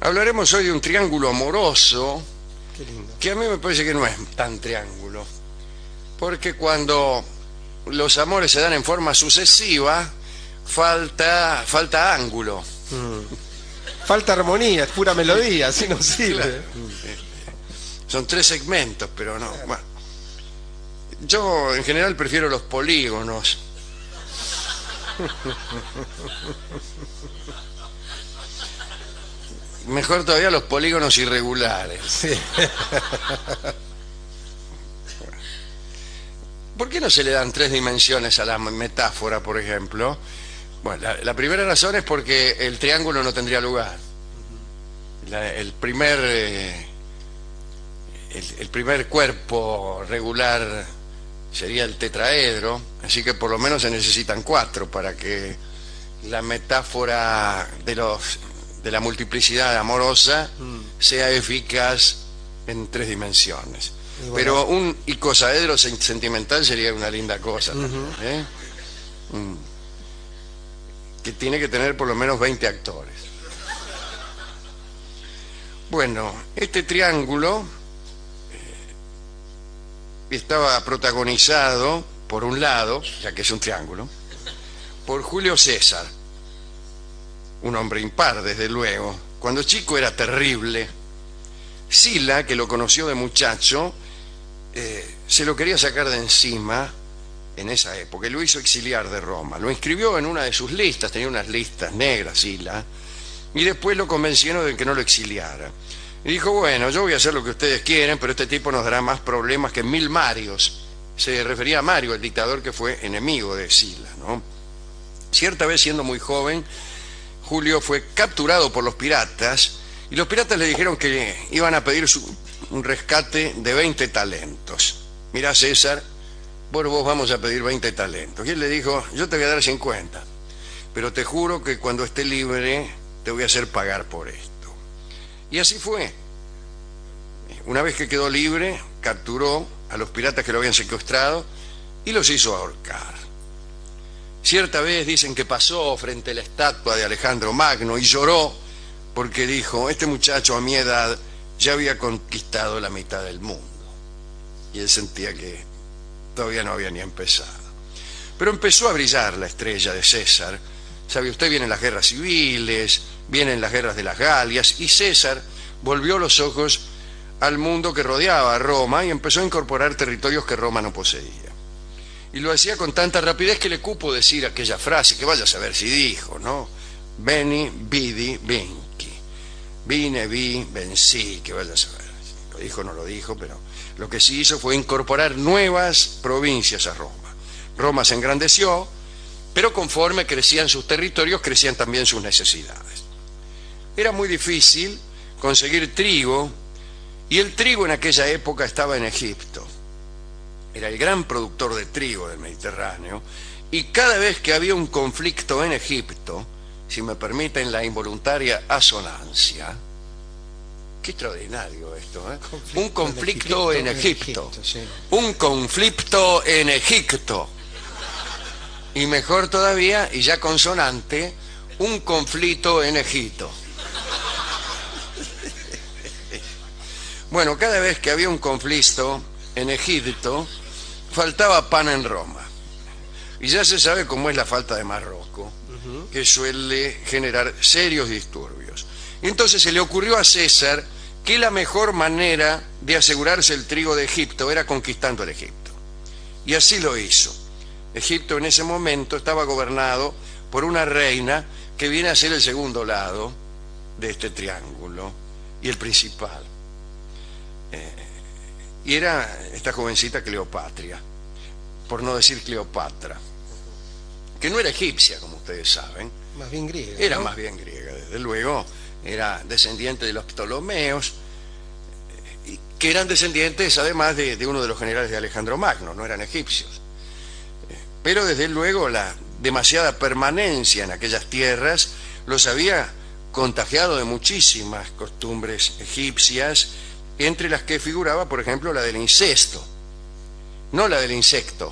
Hablaremos hoy de un triángulo amoroso Qué lindo. que a mí me parece que no es tan triángulo, porque cuando los amores se dan en forma sucesiva, falta ángulo. Falta armonía, es pura melodía, así no sirve. Son 3 segmentos, pero no. Bueno, yo en general prefiero los polígonos. Mejor todavía los polígonos irregulares. Sí. ¿Por qué no se le dan 3 dimensiones a la metáfora, por ejemplo? Bueno, la primera razón es porque el triángulo no tendría lugar. El primer cuerpo regular sería el tetraedro, así que por lo menos se necesitan 4 para que la metáfora de la multiplicidad amorosa sea eficaz en 3 dimensiones. Y bueno, pero un icosaedro sentimental sería una linda cosa, ¿eh? Que tiene que tener por lo menos 20 actores. Bueno, este triángulo estaba protagonizado, por un lado, ya que es un triángulo, por Julio César, un hombre impar, desde luego. Cuando chico era terrible. Sila, que lo conoció de muchacho, se lo quería sacar de encima en esa época, y lo hizo exiliar de Roma. Lo inscribió en una de sus listas, tenía unas listas negras, Sila, y después lo convencieron de que no lo exiliara. Y dijo, bueno, yo voy a hacer lo que ustedes quieren, pero este tipo nos dará más problemas que 1000 Marios. Se refería a Mario, el dictador que fue enemigo de Sila, ¿no? Cierta vez, siendo muy joven, Julio fue capturado por los piratas, y los piratas le dijeron que iban a pedir un rescate de 20 talentos. Mirá, César, vos vamos a pedir 20 talentos. Y él le dijo, yo te voy a dar 50, pero te juro que cuando esté libre te voy a hacer pagar por esto. Y así fue. Una vez que quedó libre, capturó a los piratas que lo habían secuestrado y los hizo ahorcar. Cierta vez dicen que pasó frente a la estatua de Alejandro Magno y lloró porque dijo, este muchacho a mi edad ya había conquistado la mitad del mundo. Y él sentía que todavía no había ni empezado. Pero empezó a brillar la estrella de César. Sabe usted, vienen las guerras civiles, vienen las guerras de las Galias, y César volvió los ojos al mundo que rodeaba a Roma y empezó a incorporar territorios que Roma no poseía. Y lo hacía con tanta rapidez que le cupo decir aquella frase, que vaya a saber si dijo, ¿no? Veni, vidi, vinci. Vine, vi, vencí, que vaya a saber. Lo dijo o no lo dijo, pero lo que sí hizo fue incorporar nuevas provincias a Roma. Roma se engrandeció, pero conforme crecían sus territorios, crecían también sus necesidades. Era muy difícil conseguir trigo, y el trigo en aquella época estaba en Egipto. Era el gran productor de trigo del Mediterráneo, y cada vez que había un conflicto en Egipto, si me permiten la involuntaria asonancia, qué extraordinario esto, ¿eh? Un conflicto en Egipto, sí. Un conflicto en Egipto, y mejor todavía, y ya consonante, un conflicto en Egipto. Bueno, cada vez que había un conflicto en Egipto, faltaba pan en Roma. Y ya se sabe cómo es la falta de Marruecos, que suele generar serios disturbios. Y entonces se le ocurrió a César que la mejor manera de asegurarse el trigo de Egipto era conquistando el Egipto. Y así lo hizo. Egipto en ese momento estaba gobernado por una reina que viene a ser el segundo lado de este triángulo y el principal. Y era esta jovencita Cleopatra, por no decir Cleopatra, que no era egipcia, como ustedes saben. Más bien griega. Era ¿no? más bien griega, desde luego. Era descendiente de los Ptolomeos, que eran descendientes además de uno de los generales de Alejandro Magno, no eran egipcios. Pero desde luego la demasiada permanencia en aquellas tierras los había contagiado de muchísimas costumbres egipcias, entre las que figuraba, por ejemplo, la del incesto, no la del insecto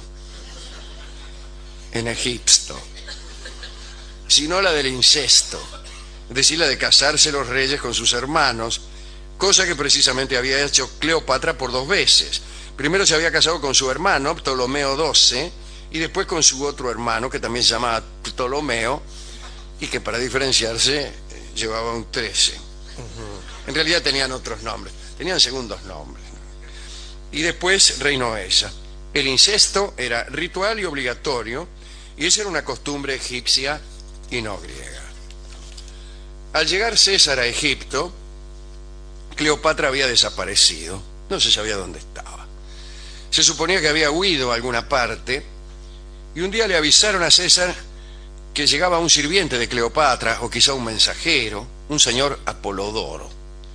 en Egipto, sino la del incesto. decir la de casarse los reyes con sus hermanos, cosa que precisamente había hecho Cleopatra por 2 veces. Primero se había casado con su hermano, Ptolomeo XII, y después con su otro hermano, que también se llamaba Ptolomeo, y que para diferenciarse llevaba un 13. En realidad tenían otros nombres, tenían segundos nombres. Y después reinó ella. El incesto era ritual y obligatorio, y esa era una costumbre egipcia y no griega. Al llegar César a Egipto, Cleopatra había desaparecido, no se sabía dónde estaba. Se suponía que había huido a alguna parte, y un día le avisaron a César que llegaba un sirviente de Cleopatra, o quizá un mensajero, un señor Apolodoro,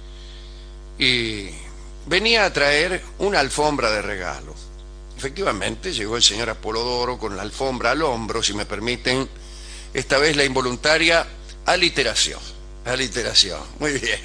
y venía a traer una alfombra de regalo. Efectivamente, llegó el señor Apolodoro con la alfombra al hombro, si me permiten, esta vez la involuntaria aliteración. Aliteración, muy bien.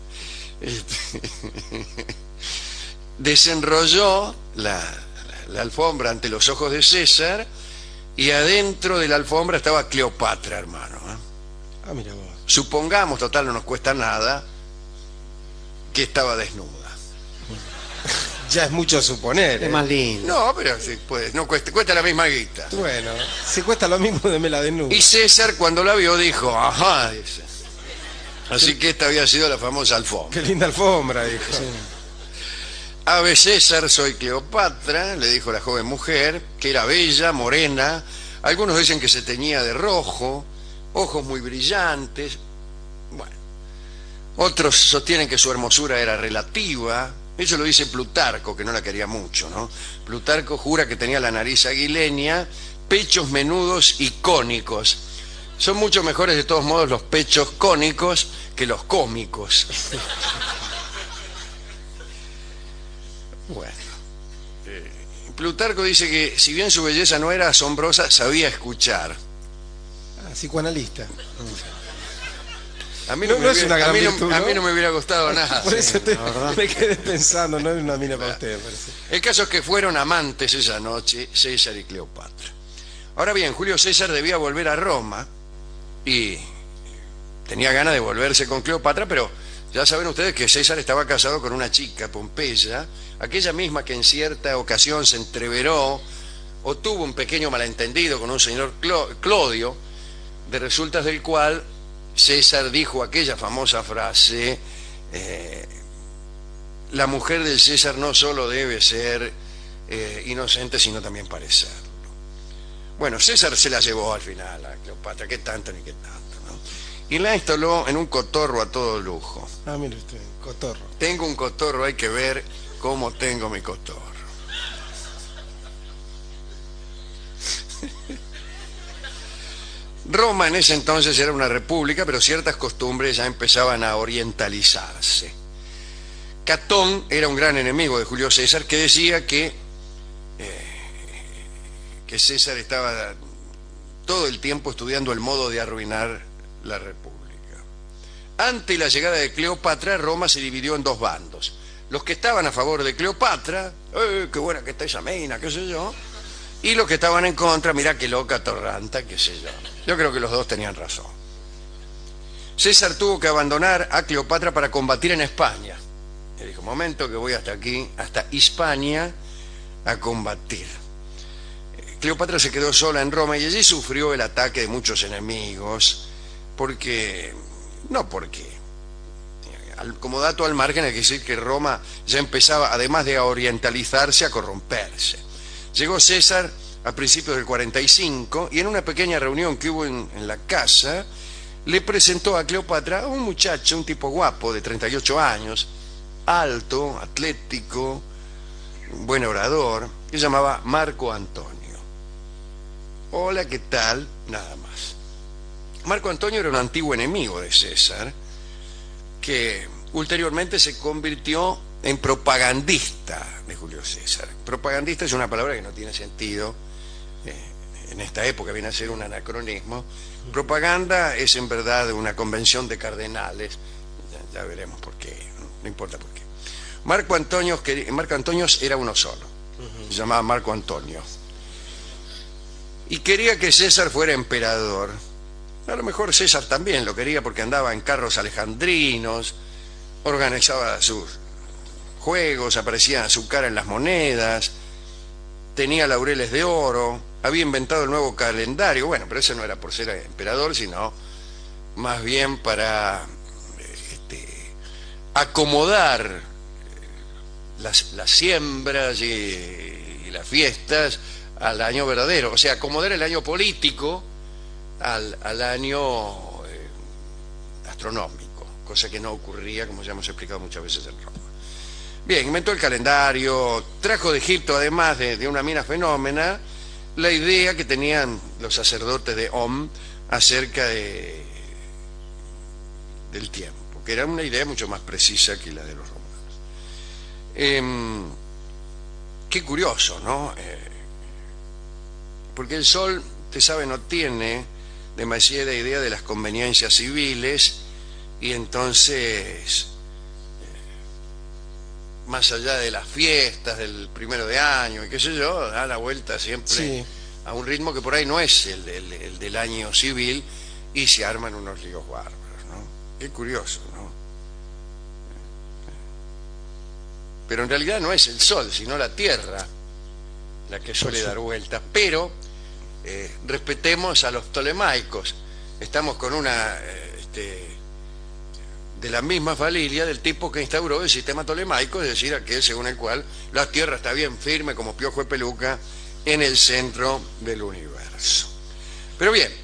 Desenrolló la alfombra ante los ojos de César, y adentro de la alfombra estaba Cleopatra, hermano. Ah, mira vos. Supongamos, total, no nos cuesta nada, que estaba desnuda. Ya es mucho suponer, Es más lindo. No, pero sí, pues, no cuesta la misma guita. Bueno, si cuesta lo mismo, démela desnuda. Y César, cuando la vio, dijo, ajá, dice. Así que esta había sido la famosa alfombra. Qué linda alfombra, dijo. Ave César, soy Cleopatra, le dijo la joven mujer, que era bella, morena. Algunos dicen que se teñía de rojo, ojos muy brillantes. Bueno, otros sostienen que su hermosura era relativa. Eso lo dice Plutarco, que no la quería mucho, ¿no? Plutarco jura que tenía la nariz aguileña, pechos menudos y cónicos. Son mucho mejores, de todos modos, los pechos cónicos que los cómicos. Bueno, Plutarco dice que si bien su belleza no era asombrosa, sabía escuchar. Ah, psicoanalista. A mí No es una gran virtud, a ¿no? mí no me hubiera gustado nada. Por eso la verdad. me quedé pensando, no es una mina para usted, me parece. El caso es que fueron amantes esa noche, César y Cleopatra. Ahora bien, Julio César debía volver a Roma y tenía ganas de volverse con Cleopatra, pero ya saben ustedes que César estaba casado con una chica, Pompeya, aquella misma que en cierta ocasión se entreveró o tuvo un pequeño malentendido con un señor Clodio, de resultas del cual César dijo aquella famosa frase, la mujer del César no solo debe ser inocente, sino también parecerlo. Bueno, César se la llevó al final a Cleopatra, qué tanto ni qué tanto, ¿no? Y la instaló en un cotorro a todo lujo. Ah, mire usted, cotorro. Tengo un cotorro, hay que ver cómo tengo mi cotorro. Roma en ese entonces era una república, pero ciertas costumbres ya empezaban a orientalizarse. Catón era un gran enemigo de Julio César, que decía que César estaba todo el tiempo estudiando el modo de arruinar la república. Ante la llegada de Cleopatra, Roma se dividió en 2 bandos. Los que estaban a favor de Cleopatra, qué buena que está esa mina, qué sé yo, y los que estaban en contra, mirá qué loca torranta, qué sé yo. Yo creo que los dos tenían razón. César tuvo que abandonar a Cleopatra para combatir en España. Le dijo, momento que voy hasta aquí, hasta Hispania, a combatir. Cleopatra se quedó sola en Roma y allí sufrió el ataque de muchos enemigos, como dato al margen hay que decir que Roma ya empezaba, además de a orientalizarse, a corromperse. Llegó César a principios del 45 y en una pequeña reunión que hubo en la casa, le presentó a Cleopatra a un muchacho, un tipo guapo de 38 años, alto, atlético, un buen orador, que se llamaba Marco Antonio. Hola, ¿qué tal? Nada más. Marco Antonio era un antiguo enemigo de César, que ulteriormente se convirtió en propagandista de Julio César. Propagandista es una palabra que no tiene sentido, en esta época viene a ser un anacronismo. Propaganda es en verdad una convención de cardenales, ya veremos por qué, no importa por qué. Marco Antonio era uno solo, se llamaba Marco Antonio, y quería que César fuera emperador, A lo mejor César también lo quería porque andaba en carros alejandrinos, organizaba sus juegos, aparecía su cara en las monedas, tenía laureles de oro, había inventado el nuevo calendario. Bueno, pero eso no era por ser emperador, sino más bien para acomodar las siembras y las fiestas al año verdadero, o sea, acomodar el año político al año astronómico, cosa que no ocurría, como ya hemos explicado muchas veces en Roma. Bien, inventó el calendario, trajo de Egipto, además de una mina fenómena, la idea que tenían los sacerdotes de Om acerca del tiempo, que era una idea mucho más precisa que la de los romanos. Qué curioso, ¿no? Porque el Sol, usted sabe, no tiene demasiada idea de las conveniencias civiles, y entonces, más allá de las fiestas del 1 de año y qué sé yo, da la vuelta siempre Sí. a un ritmo que por ahí no es el del año civil, y se arman unos líos bárbaros, ¿no? Qué curioso, ¿no? Pero en realidad no es el Sol, sino la Tierra la que suele dar vueltas. Pero respetemos a los ptolemaicos. Estamos con una de la misma familia del tipo que instauró el sistema ptolemaico, es decir, aquel según el cual la Tierra está bien firme como piojo de peluca en el centro del universo. Pero bien,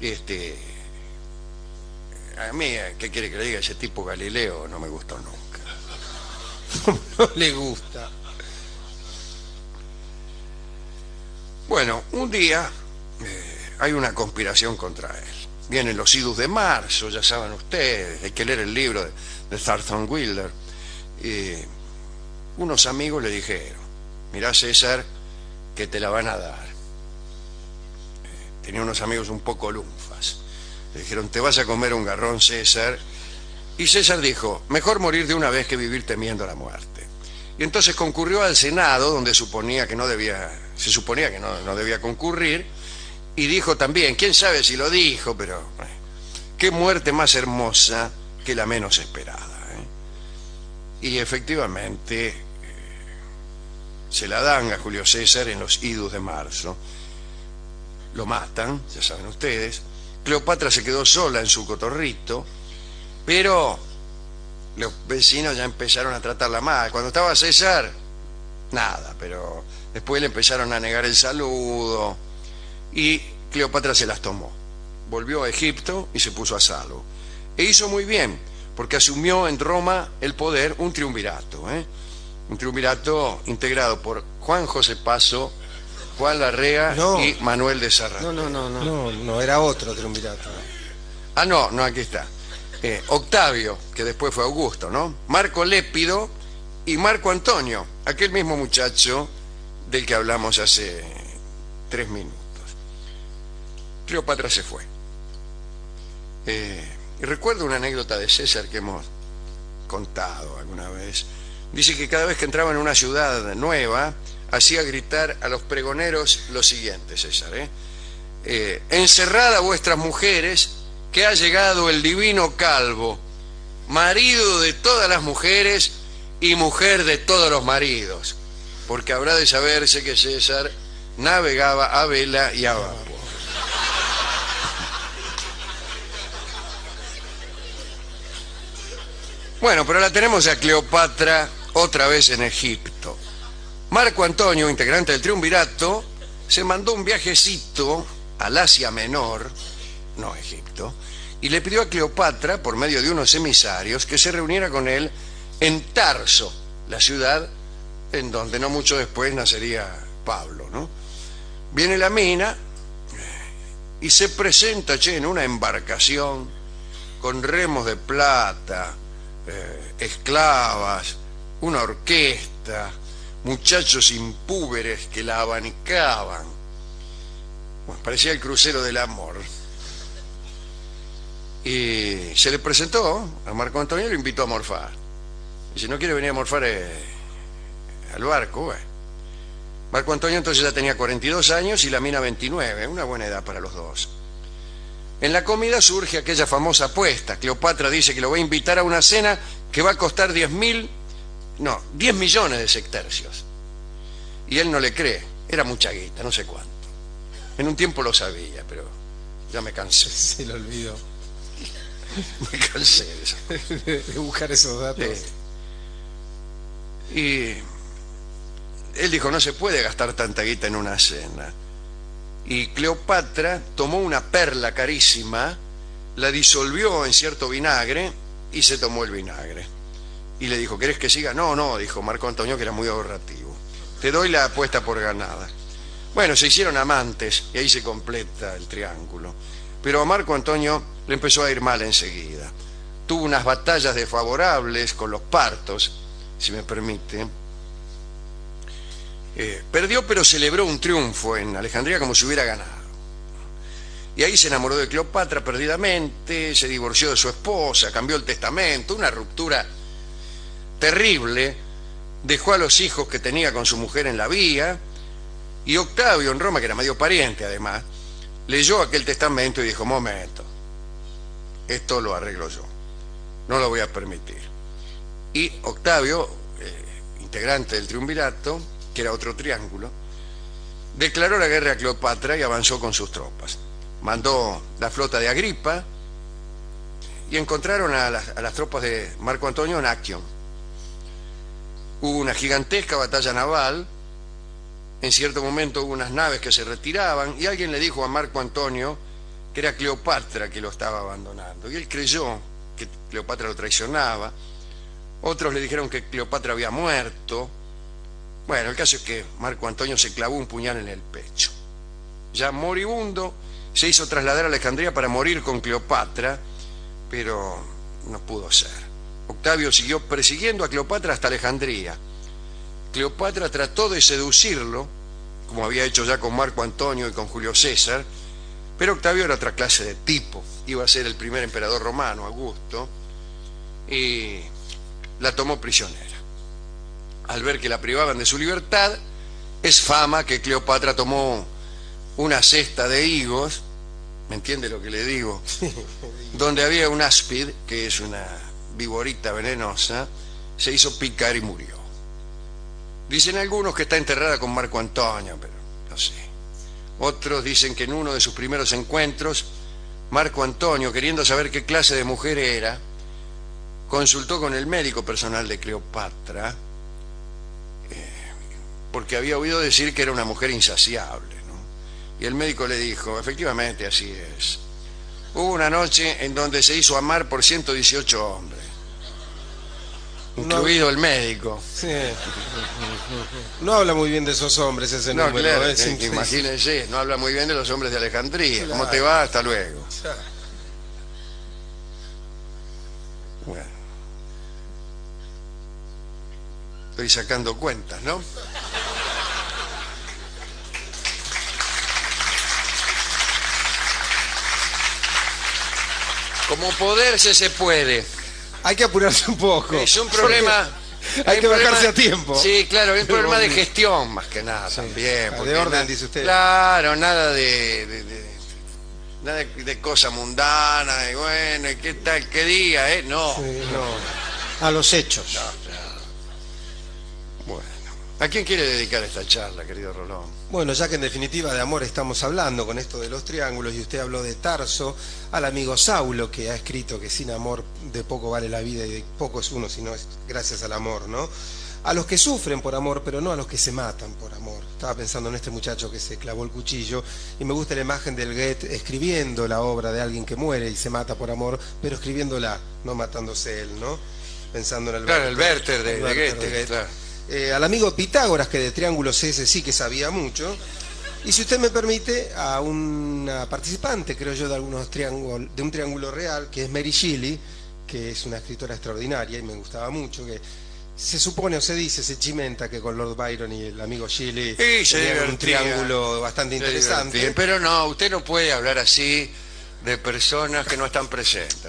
a mí, ¿qué quiere que le diga? Ese tipo Galileo no me gustó nunca. No le gusta. Bueno, un día hay una conspiración contra él. Vienen los idus de marzo, ya saben ustedes, hay que leer el libro de Thornton Wilder. Unos amigos le dijeron: mirá, César, que te la van a dar. Tenía unos amigos un poco lunfas. Le dijeron: te vas a comer un garrón, César. Y César dijo: mejor morir de una vez que vivir temiendo la muerte. Y entonces concurrió al Senado, donde se suponía que no debía concurrir, y dijo también, quién sabe si lo dijo, pero qué muerte más hermosa que la menos esperada. Y efectivamente se la dan a Julio César en los idus de marzo. Lo matan, ya saben ustedes. Cleopatra se quedó sola en su cotorrito, pero los vecinos ya empezaron a tratarla mal. Cuando estaba César, nada, pero después le empezaron a negar el saludo, y Cleopatra se las tomó. Volvió a Egipto y se puso a salvo. E hizo muy bien, porque asumió en Roma el poder un triunvirato, un triunvirato integrado por Juan José Paso, Juan Larrea y Manuel de Sarratea. No, era otro triunvirato. Ah, no, aquí está. Octavio, que después fue Augusto, ¿no? Marco Lépido y Marco Antonio, aquel mismo muchacho del que hablamos hace 3 minutos. Cleopatra se fue. Y recuerdo una anécdota de César que hemos contado alguna vez. Dice que cada vez que entraba en una ciudad nueva, hacía gritar a los pregoneros lo siguiente, César: encerrad a vuestras mujeres, que ha llegado el divino calvo, marido de todas las mujeres y mujer de todos los maridos, porque habrá de saberse que César navegaba a vela y a vapor. Bueno, pero la tenemos a Cleopatra otra vez en Egipto. Marco Antonio, integrante del triunvirato, se mandó un viajecito al Asia Menor, no Egipto, y le pidió a Cleopatra, por medio de unos emisarios, que se reuniera con él en Tarso, la ciudad en donde no mucho después nacería Pablo, ¿no? Viene la mina y se presenta en una embarcación con remos de plata, esclavas, una orquesta, muchachos impúberes que la abanicaban. Bueno, parecía el crucero del amor. Y se le presentó a Marco Antonio y lo invitó a morfar. Dice: ¿no quiere venir a morfar al barco? Bueno. Marco Antonio entonces ya tenía 42 años y la mina 29, una buena edad para los dos. En la comida surge aquella famosa apuesta. Cleopatra dice que lo va a invitar a una cena que va a costar 10 millones de sestercios. Y él no le cree. Era mucha guita, no sé cuánto. En un tiempo lo sabía, pero ya me cansé. Se lo olvidó. Me cansé de eso. De buscar esos datos. Y él dijo, no se puede gastar tanta guita en una cena. Y Cleopatra tomó una perla carísima, la disolvió en cierto vinagre y se tomó el vinagre. Y le dijo, ¿querés que siga? No, no, dijo Marco Antonio, que era muy ahorrativo. Te doy la apuesta por ganada. Bueno, se hicieron amantes y ahí se completa el triángulo. Pero a Marco Antonio le empezó a ir mal enseguida. Tuvo unas batallas desfavorables con los partos, si me permite. Perdió, pero celebró un triunfo en Alejandría como si hubiera ganado. Y ahí se enamoró de Cleopatra perdidamente, se divorció de su esposa, cambió el testamento, una ruptura terrible. Dejó a los hijos que tenía con su mujer en la vía, y Octavio en Roma, que era medio pariente además, leyó aquel testamento y dijo, momento, esto lo arreglo yo, no lo voy a permitir. Y Octavio, integrante del triunvirato, que era otro triángulo, declaró la guerra a Cleopatra y avanzó con sus tropas. Mandó la flota de Agripa y encontraron a las tropas de Marco Antonio en Actium. Hubo una gigantesca batalla naval. En cierto momento hubo unas naves que se retiraban y alguien le dijo a Marco Antonio que era Cleopatra que lo estaba abandonando. Y él creyó que Cleopatra lo traicionaba. Otros le dijeron que Cleopatra había muerto. Bueno, el caso es que Marco Antonio se clavó un puñal en el pecho. Ya moribundo, se hizo trasladar a Alejandría para morir con Cleopatra, pero no pudo ser. Octavio siguió persiguiendo a Cleopatra hasta Alejandría. Cleopatra trató de seducirlo, como había hecho ya con Marco Antonio y con Julio César, pero Octavio era otra clase de tipo. Iba a ser el primer emperador romano, Augusto, y la tomó prisionera. Al ver que la privaban de su libertad, es fama que Cleopatra tomó una cesta de higos, ¿me entiende lo que le digo? Donde había un áspid, que es una viborita venenosa, se hizo picar y murió. Dicen algunos que está enterrada con Marco Antonio, pero no sé. Otros dicen que en uno de sus primeros encuentros, Marco Antonio, queriendo saber qué clase de mujer era, consultó con el médico personal de Cleopatra, porque había oído decir que era una mujer insaciable, ¿no? Y el médico le dijo, efectivamente así es. Hubo una noche en donde se hizo amar por 118 hombres, incluido el médico. Sí. No habla muy bien de esos hombres ese No, número. claro, imagínense, no habla muy bien de los hombres de Alejandría. Claro. ¿Cómo te va? Hasta luego. Bueno. Estoy sacando cuentas, ¿no? Como poderse se puede. Hay que apurarse un poco. Es un problema. Hay que bajarse a tiempo. Sí, claro, hay un problema de gestión más que nada, sí, también. De orden, dice usted. Claro, nada nada de cosa mundana, y bueno, ¿y qué tal? ¿Qué día? No. Sí, no. A los hechos. No, claro. Bueno. ¿A quién quiere dedicar esta charla, querido Rolón? Bueno, ya que en definitiva de amor estamos hablando con esto de los triángulos y usted habló de Tarso, al amigo Saulo, que ha escrito que sin amor de poco vale la vida y de poco es uno, sino es gracias al amor, ¿no? A los que sufren por amor, pero no a los que se matan por amor. Estaba pensando en este muchacho que se clavó el cuchillo y me gusta la imagen del Goethe escribiendo la obra de alguien que muere y se mata por amor, pero escribiéndola, no matándose él, ¿no? Pensando en el claro, el Werther de Goethe, claro. Al amigo Pitágoras, que de triángulos ese sí que sabía mucho, y si usted me permite, a una participante, creo yo, de algunos triángulos, de un triángulo real, que es Mary Shelley, que es una escritora extraordinaria y me gustaba mucho, que se supone o se dice, se chimenta que con Lord Byron y el amigo Shelley tenían un triángulo bastante interesante. Pero no, usted no puede hablar así de personas que no están presentes.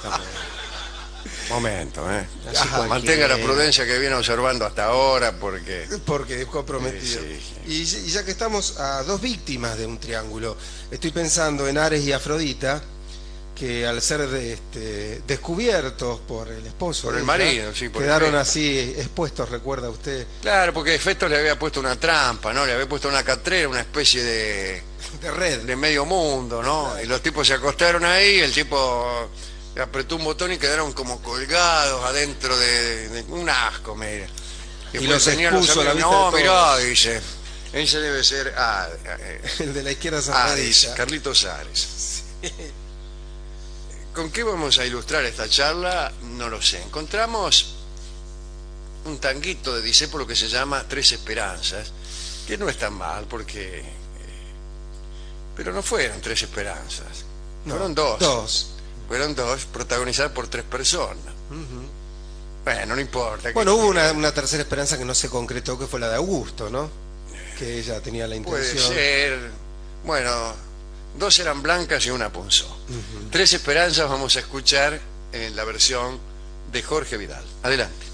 Momento, mantenga la prudencia que viene observando hasta ahora, porque es comprometido. Sí. Y ya que estamos a dos víctimas de un triángulo, estoy pensando en Ares y Afrodita, que al ser descubiertos por el esposo, por el marido, sí, por quedaron el así expuestos, ¿recuerda usted? Claro, porque Festos le había puesto una trampa, ¿no? Le había puesto una catrera, una especie de red. De medio mundo, ¿no? Claro. Y los tipos se acostaron ahí, el tipo apretó un botón y quedaron como colgados adentro de un asco, mira. Y los expuso a la vista no, de mirá, dice, ese debe ser el de la izquierda zafadilla. Carlitos Ares. Sí. ¿Con qué vamos a ilustrar esta charla? No lo sé. Encontramos un tanguito de Discépolo que se llama Tres Esperanzas, que no es tan mal porque... pero no fueron tres esperanzas, no, fueron dos. Fueron dos, protagonizadas por tres personas. Bueno, no importa. Bueno, hubo una tercera esperanza que no se concretó, que fue la de Augusto, ¿no? Que ella tenía la intención. Puede ser. Bueno, dos eran blancas y una punzó. Tres esperanzas vamos a escuchar en la versión de Jorge Vidal. Adelante.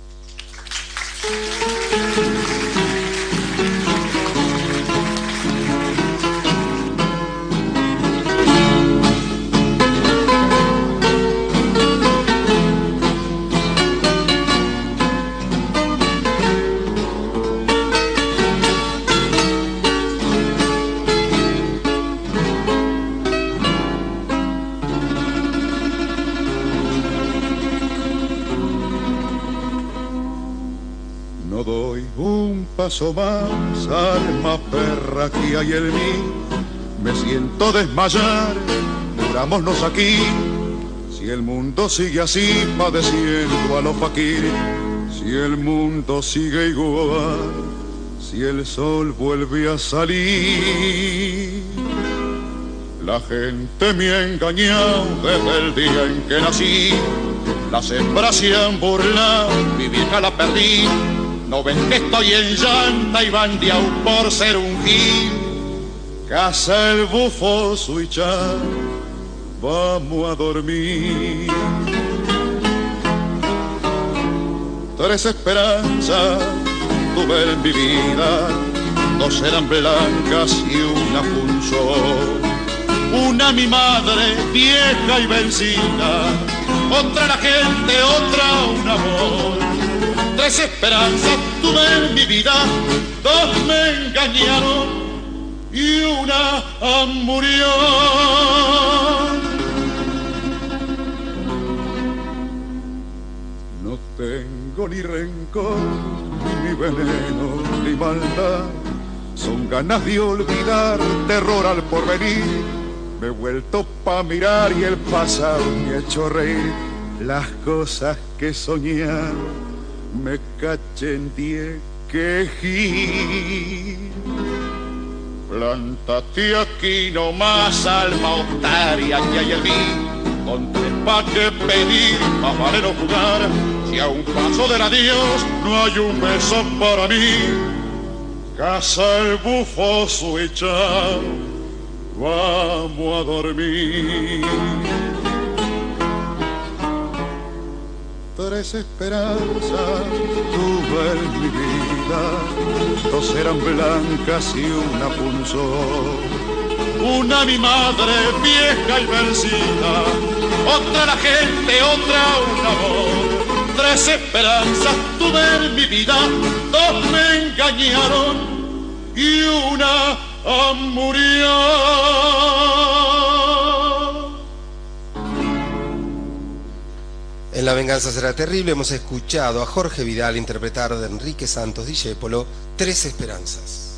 Paso más, alma perra que hay en mí, me siento desmayar, murámonos aquí. Si el mundo sigue así, padeciendo a los faquires, si el mundo sigue igual, si el sol vuelve a salir. La gente me ha engañado desde el día en que nací, las hembras se han burlado, mi vieja la perdí. No ven que estoy en llanta y bandeado por ser un gil. Casa el bufo suichar, vamos a dormir. Tres esperanzas tuve en mi vida, dos eran blancas y una punzó. Una mi madre, vieja y vencida, otra la gente, otra un amor. Tres esperanzas tuve en mi vida, dos me engañaron y una murió. No tengo ni rencor, ni veneno, ni maldad, son ganas de olvidar, terror al porvenir. Me he vuelto pa' mirar y el pasado me ha hecho reír, las cosas que soñaba me cacheteé quejí. Plántate aquí nomás, alma otaria que hay en mí, con tres pa' que pedir, pa' vale no jugar. Si a un paso del adiós no hay un beso para mí, casa el bufo suicha, vamos a dormir. Tres esperanzas tuve en mi vida, dos eran blancas y una punzó. Una mi madre, vieja y vencida, otra la gente, otra un amor. Tres esperanzas tuve en mi vida, dos me engañaron y una murió. En La venganza será terrible hemos escuchado a Jorge Vidal interpretar de Enrique Santos Discépolo Tres esperanzas.